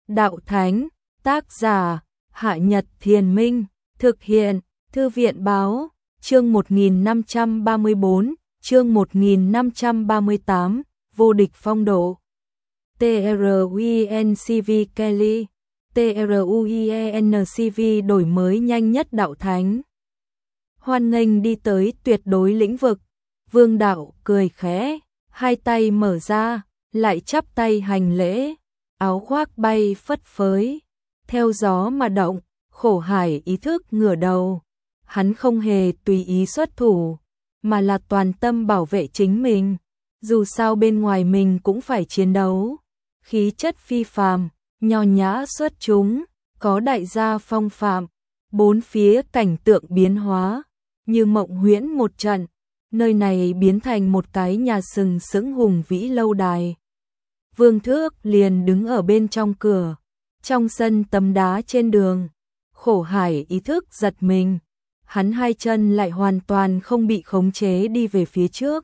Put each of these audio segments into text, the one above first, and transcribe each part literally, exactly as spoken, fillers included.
Đạo Thánh, tác giả, Hạ Nhật Thiền Minh, thực hiện, Thư viện Báo, chương một nghìn năm trăm ba mươi tư, chương một nghìn năm trăm ba mươi tám, vô địch phong độ. TRUENCV Kelly, TRUENCV đổi mới nhanh nhất đạo thánh. Hoan nghênh đi tới tuyệt đối lĩnh vực, Vương Đạo cười khẽ, hai tay mở ra, lại chắp tay hành lễ, áo khoác bay phất phới, theo gió mà động, Khổ Hải ý thức ngửa đầu. Hắn không hề tùy ý xuất thủ, mà là toàn tâm bảo vệ chính mình, dù sao bên ngoài mình cũng phải chiến đấu. Khí chất phi phàm, nho nhã xuất chúng, có đại gia phong phạm, bốn phía cảnh tượng biến hóa, như mộng huyễn một trận, nơi này biến thành một cái nhà sừng sững hùng vĩ lâu đài. Vương Thước liền đứng ở bên trong cửa, trong sân tấm đá trên đường. Khổ Hải ý thức giật mình, hắn hai chân lại hoàn toàn không bị khống chế đi về phía trước.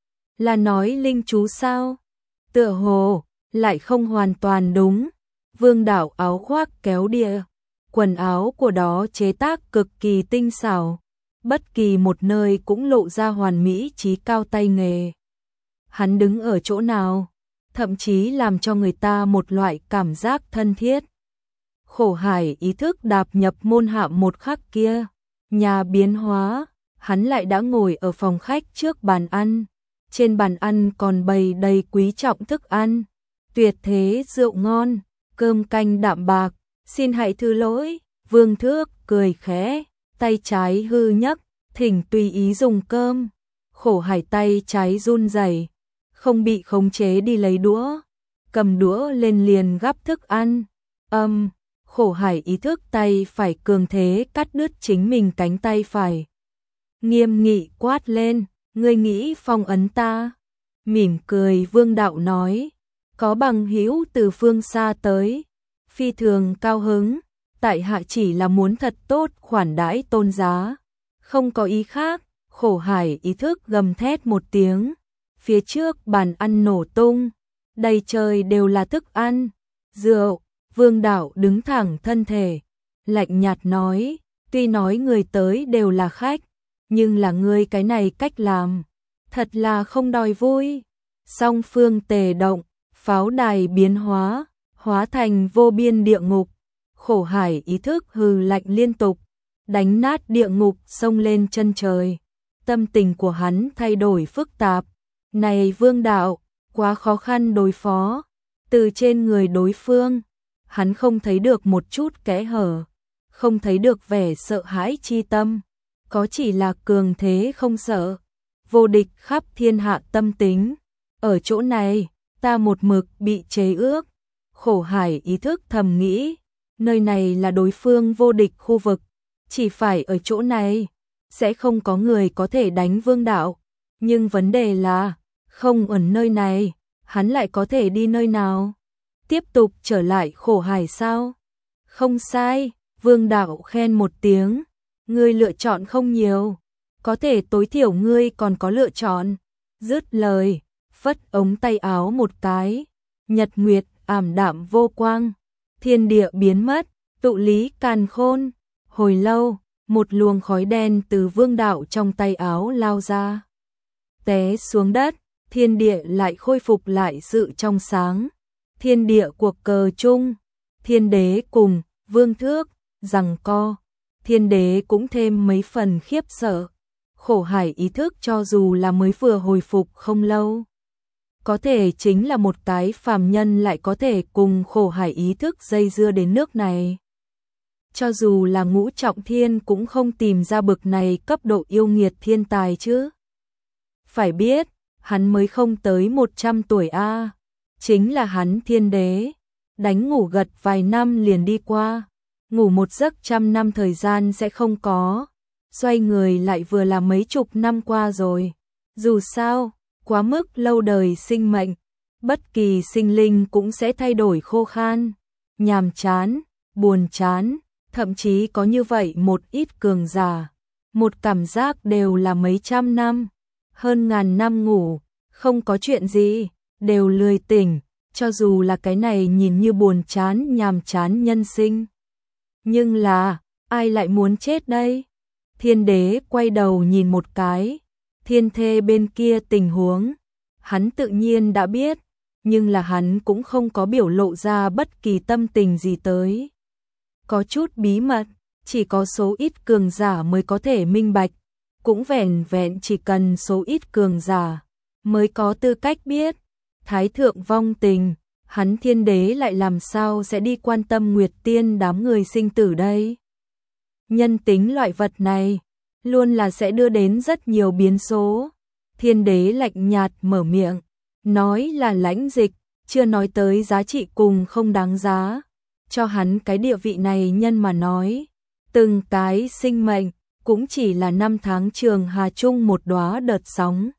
Là nói linh chú sao? Tựa hồ lại không hoàn toàn đúng. Vương Đạo áo khoác kéo địa, quần áo của đó chế tác cực kỳ tinh xảo, bất kỳ một nơi cũng lộ ra hoàn mỹ trí cao tay nghề. Hắn đứng ở chỗ nào, thậm chí làm cho người ta một loại cảm giác thân thiết. Khổ Hải ý thức đạp nhập môn hạ một khắc kia, nhà biến hóa, hắn lại đã ngồi ở phòng khách trước bàn ăn. Trên bàn ăn còn bày đầy quý trọng thức ăn, tuyệt thế rượu ngon, cơm canh đạm bạc. Xin hãy thứ lỗi, Vương Thước cười khẽ, tay trái hư nhấc, thỉnh tùy ý dùng cơm. Khổ Hải tay trái run rẩy, không bị khống chế đi lấy đũa, cầm đũa lên liền gắp thức ăn. Âm, um, Khổ Hải ý thức tay phải cường thế cắt đứt chính mình cánh tay phải. Nghiêm nghị quát lên, ngươi nghĩ phong ấn ta? Mỉm cười Vương Đạo nói, có bằng hữu từ phương xa tới, phi thường cao hứng, tại hạ chỉ là muốn thật tốt khoản đãi tôn giá, không có ý khác. Khổ Hải ý thức gầm thét một tiếng, phía trước bàn ăn nổ tung, đầy trời đều là thức ăn, rượu. Vương Đạo đứng thẳng thân thể, lạnh nhạt nói, tuy nói người tới đều là khách, nhưng là ngươi cái này cách làm, thật là không đòi vui. Song phương tề động, pháo đài biến hóa, hóa thành vô biên địa ngục. Khổ Hải ý thức hừ lạnh liên tục, đánh nát địa ngục xông lên chân trời. Tâm tình của hắn thay đổi phức tạp. Này Vương Đạo, quá khó khăn đối phó. Từ trên người đối phương, hắn không thấy được một chút kẽ hở, không thấy được vẻ sợ hãi chi tâm, có chỉ là cường thế không sợ, vô địch khắp thiên hạ tâm tính. Ở chỗ này, ta một mực bị chế ước. Khổ Hải ý thức thầm nghĩ, nơi này là đối phương vô địch khu vực, chỉ phải ở chỗ này, sẽ không có người có thể đánh Vương Đạo. Nhưng vấn đề là, không ở nơi này, hắn lại có thể đi nơi nào? Tiếp tục trở lại Khổ Hải sao? Không sai, Vương Đạo khen một tiếng, ngươi lựa chọn không nhiều, có thể tối thiểu ngươi còn có lựa chọn. Dứt lời, phất ống tay áo một cái, nhật nguyệt ảm đạm vô quang, thiên địa biến mất, tụ lý càn khôn. Hồi lâu, một luồng khói đen từ Vương Đạo trong tay áo lao ra, té xuống đất, thiên địa lại khôi phục lại sự trong sáng. Thiên địa cuộc cờ chung, Thiên Đế cùng Vương Thước giằng co, Thiên Đế cũng thêm mấy phần khiếp sợ. Khổ Hải ý thức cho dù là mới vừa hồi phục không lâu, có thể chính là một cái phàm nhân lại có thể cùng Khổ Hải ý thức dây dưa đến nước này. Cho dù là ngũ trọng thiên cũng không tìm ra bực này cấp độ yêu nghiệt thiên tài chứ. Phải biết, hắn mới không tới một trăm tuổi a. Chính là hắn Thiên Đế, đánh ngủ gật vài năm liền đi qua, ngủ một giấc trăm năm thời gian sẽ không có, xoay người lại vừa là mấy chục năm qua rồi. Dù sao, quá mức lâu đời sinh mệnh, bất kỳ sinh linh cũng sẽ thay đổi khô khan, nhàm chán, buồn chán, thậm chí có như vậy một ít cường giả, một cảm giác đều là mấy trăm năm, hơn ngàn năm ngủ, không có chuyện gì, đều lười tỉnh, cho dù là cái này nhìn như buồn chán nhàm chán nhân sinh. Nhưng là, ai lại muốn chết đây? Thiên đế quay đầu nhìn một cái, thiên thê bên kia tình huống, hắn tự nhiên đã biết, nhưng là hắn cũng không có biểu lộ ra bất kỳ tâm tình gì tới. Có chút bí mật, chỉ có số ít cường giả mới có thể minh bạch, cũng vẻn vẹn chỉ cần số ít cường giả mới có tư cách biết. Thái thượng vong tình, hắn thiên đế lại làm sao sẽ đi quan tâm Nguyệt Tiên đám người sinh tử đây? Nhân tính loại vật này, luôn là sẽ đưa đến rất nhiều biến số. Thiên đế lạnh nhạt mở miệng, nói là lãnh dịch, chưa nói tới giá trị cùng không đáng giá. Cho hắn cái địa vị này nhân mà nói, từng cái sinh mệnh, cũng chỉ là năm tháng trường hà chung một đóa đợt sóng.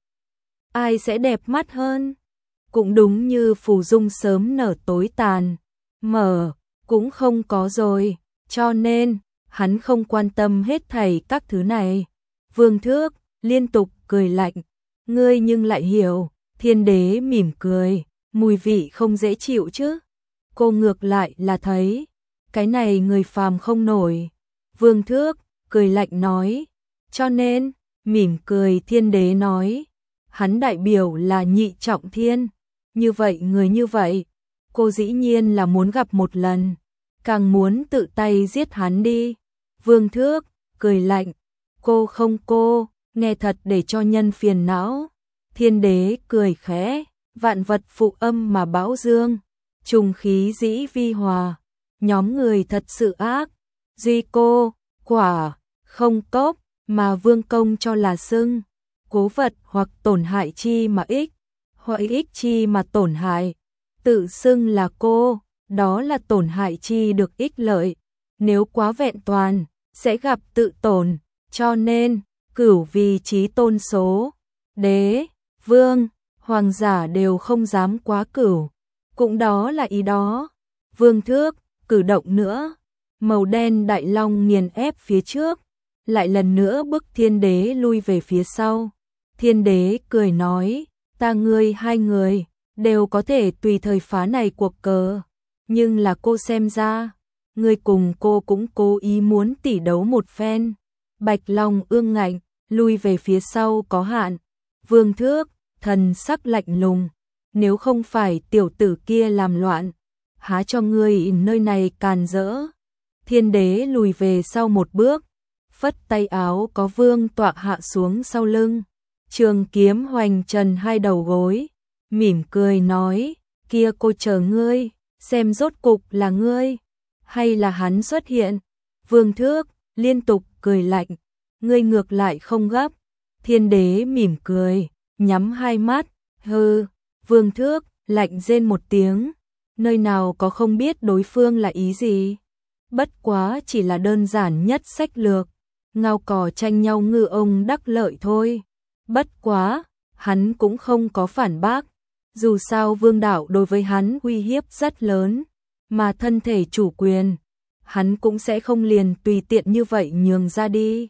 Ai sẽ đẹp mắt hơn? Cũng đúng như phù dung sớm nở tối tàn, mở, cũng không có rồi, cho nên, hắn không quan tâm hết thảy các thứ này. Vương Thước, liên tục cười lạnh, ngươi nhưng lại hiểu, thiên đế mỉm cười, mùi vị không dễ chịu chứ. Cô ngược lại là thấy, cái này người phàm không nổi. Vương Thước, cười lạnh nói, cho nên, mỉm cười thiên đế nói, hắn đại biểu là nhị trọng thiên. Như vậy người như vậy, cô dĩ nhiên là muốn gặp một lần, càng muốn tự tay giết hắn đi. Vương Thước, cười lạnh, cô không cô, nghe thật để cho nhân phiền não. Thiên đế cười khẽ, vạn vật phụ âm mà bão dương, trùng khí dĩ vi hòa, nhóm người thật sự ác, duy cô, quả, không cốc, mà vương công cho là xưng, cố vật hoặc tổn hại chi mà ích, hoặc ích chi mà tổn hại, tự xưng là cô, đó là tổn hại chi được ích lợi, nếu quá vẹn toàn, sẽ gặp tự tổn, cho nên, cửu vì chí tôn số, đế, vương, hoàng giả đều không dám quá cửu, cũng đó là ý đó. Vương Thước, cử động nữa, màu đen đại long nghiền ép phía trước, lại lần nữa bức thiên đế lui về phía sau. Thiên đế cười nói, ta ngươi hai người, đều có thể tùy thời phá này cuộc cờ, nhưng là cô xem ra, ngươi cùng cô cũng cố ý muốn tỉ đấu một phen. Bạch Long ương ngạnh, lui về phía sau có hạn. Vương Thước, thần sắc lạnh lùng, nếu không phải tiểu tử kia làm loạn, há cho ngươi nơi này càn rỡ. Thiên đế lùi về sau một bước, phất tay áo có vương tọa hạ xuống sau lưng, trường kiếm hoành trần hai đầu gối, mỉm cười nói, kia cô chờ ngươi, xem rốt cục là ngươi, hay là hắn xuất hiện. Vương Thước, liên tục cười lạnh, ngươi ngược lại không gấp. Thiên đế mỉm cười, nhắm hai mắt, hừ. Vương Thước, lạnh rên một tiếng, nơi nào có không biết đối phương là ý gì. Bất quá chỉ là đơn giản nhất sách lược, ngao cò tranh nhau ngư ông đắc lợi thôi. Bất quá, hắn cũng không có phản bác, dù sao vương đạo đối với hắn uy hiếp rất lớn, mà thân thể chủ quyền, hắn cũng sẽ không liền tùy tiện như vậy nhường ra đi.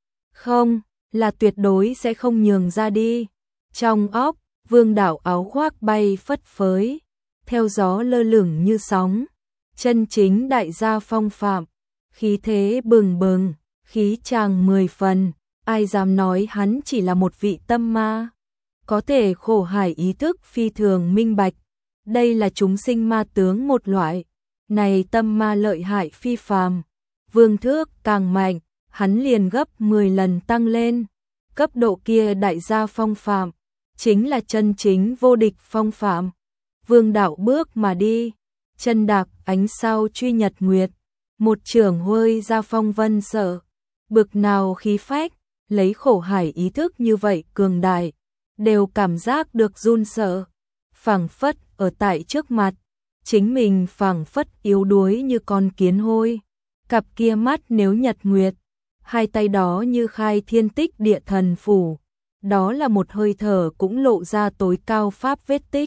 Không, là tuyệt đối sẽ không nhường ra đi. Trong óc, vương đạo áo khoác bay phất phới, theo gió lơ lửng như sóng, chân chính đại gia phong phạm, khí thế bừng bừng, khí tràng mười phần, ai dám nói hắn chỉ là một vị tâm ma. Có thể khổ hải ý thức phi thường minh bạch, đây là chúng sinh ma tướng một loại, này tâm ma lợi hại phi phàm. Vương Thước càng mạnh, hắn liền gấp mười lần tăng lên, cấp độ kia đại gia phong phạm, chính là chân chính vô địch phong phạm. Vương đạo bước mà đi, chân đạp ánh sao truy nhật nguyệt, một trường huơi ra phong vân sợ, bực nào khí phách, lấy khổ hải ý thức như vậy cường đại, đều cảm giác được run sợ, phảng phất ở tại trước mặt, chính mình phảng phất yếu đuối như con kiến hôi, cặp kia mắt nếu nhật nguyệt, hai tay đó như khai thiên tích địa thần phủ, đó là một hơi thở cũng lộ ra tối cao pháp vết tích.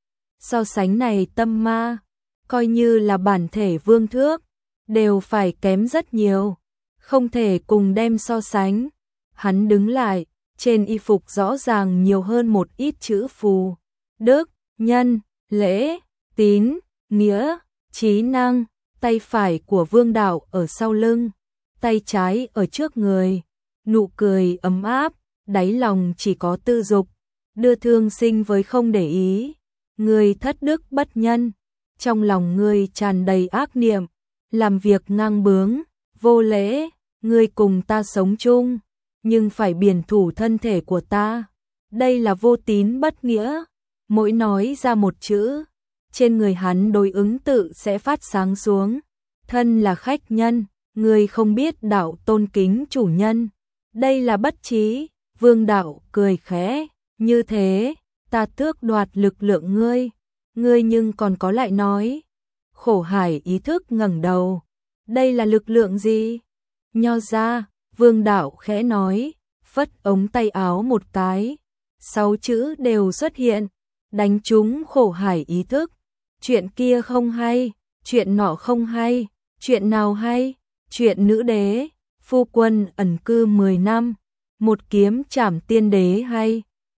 So sánh này tâm ma, coi như là bản thể Vương Thước, đều phải kém rất nhiều, không thể cùng đem so sánh. Hắn đứng lại, trên y phục rõ ràng nhiều hơn một ít chữ phù, đức, nhân, lễ, tín, nghĩa, trí năng, tay phải của Vương Đạo ở sau lưng, tay trái ở trước người, nụ cười ấm áp, đáy lòng chỉ có tư dục, đưa thương sinh với không để ý. Ngươi thất đức bất nhân, trong lòng ngươi tràn đầy ác niệm, làm việc ngang bướng, vô lễ, ngươi cùng ta sống chung, nhưng phải biển thủ thân thể của ta. Đây là vô tín bất nghĩa. Mỗi nói ra một chữ, trên người hắn đối ứng tự sẽ phát sáng xuống. Thân là khách nhân, ngươi không biết đạo tôn kính chủ nhân. Đây là bất trí. Vương Đạo cười khẽ, như thế, ta tước đoạt lực lượng ngươi. Ngươi nhưng còn có lại nói. Khổ Hải ý thức ngẩng đầu. Đây là lực lượng gì? Nho ra, Vương Đạo khẽ nói, phất ống tay áo một cái. Sáu chữ đều xuất hiện, đánh trúng Khổ Hải ý thức. Chuyện kia không hay, chuyện nọ không hay, chuyện nào hay? Chuyện nữ đế, phu quân ẩn cư mười năm, một kiếm trảm tiên đế hay?